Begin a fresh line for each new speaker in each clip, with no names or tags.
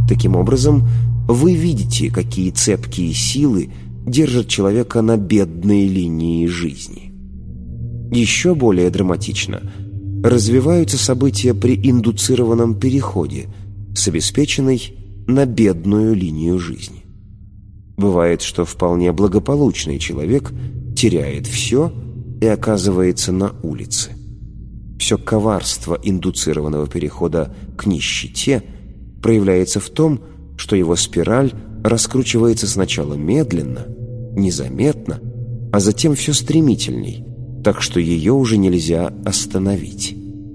Таким образом, вы видите, какие цепкие силы держат человека на бедной линии жизни. Еще более драматично развиваются события при индуцированном переходе с обеспеченной на бедную линию жизни. Бывает, что вполне благополучный человек теряет все и оказывается на улице. Все коварство индуцированного перехода к нищете проявляется в том, что его спираль раскручивается сначала медленно, незаметно, а затем все стремительней, так что ее уже нельзя остановить.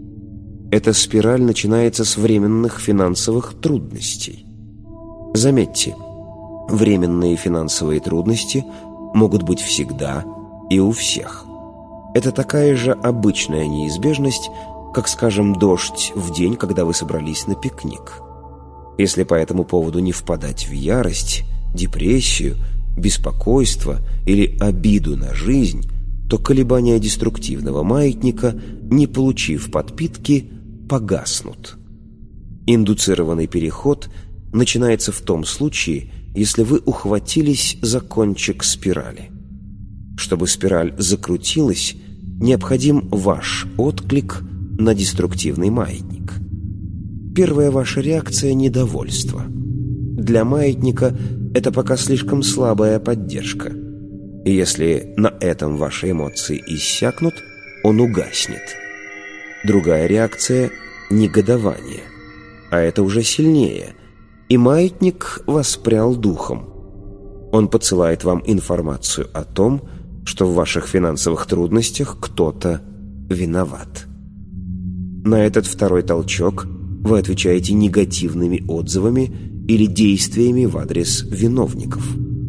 Эта спираль начинается с временных финансовых трудностей. Заметьте, временные финансовые трудности могут быть всегда и у всех. Это такая же обычная неизбежность, как, скажем, дождь в день, когда вы собрались на пикник. Если по этому поводу не впадать в ярость, депрессию, беспокойство или обиду на жизнь, то колебания деструктивного маятника, не получив подпитки, погаснут. Индуцированный переход начинается в том случае, если вы ухватились за кончик спирали. Чтобы спираль закрутилась, необходим ваш отклик на деструктивный маятник. Первая ваша реакция – недовольство. Для маятника это пока слишком слабая поддержка. И если на этом ваши эмоции иссякнут, он угаснет. Другая реакция – негодование. А это уже сильнее. И маятник воспрял духом. Он подсылает вам информацию о том, что в ваших финансовых трудностях кто-то виноват. На этот второй толчок вы отвечаете негативными отзывами или действиями в адрес виновников.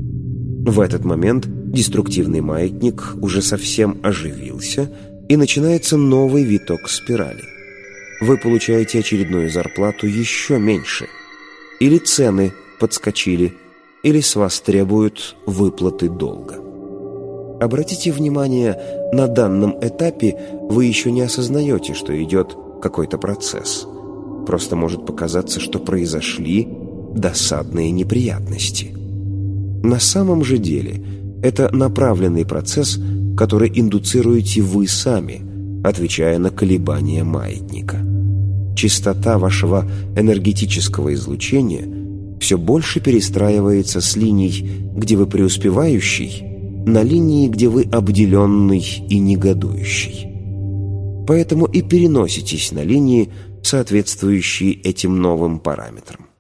В этот момент деструктивный маятник уже совсем оживился, и начинается новый виток спирали. Вы получаете очередную зарплату еще меньше, или цены подскочили, или с вас требуют выплаты долга. Обратите внимание, на данном этапе вы еще не осознаете, что идет какой-то процесс. Просто может показаться, что произошли досадные неприятности. На самом же деле это направленный процесс, который индуцируете вы сами, отвечая на колебания маятника. Частота вашего энергетического излучения все больше перестраивается с линий, где вы преуспевающий, на линии, где вы обделенный и негодующий. Поэтому и переноситесь на линии, соответствующие этим новым параметрам.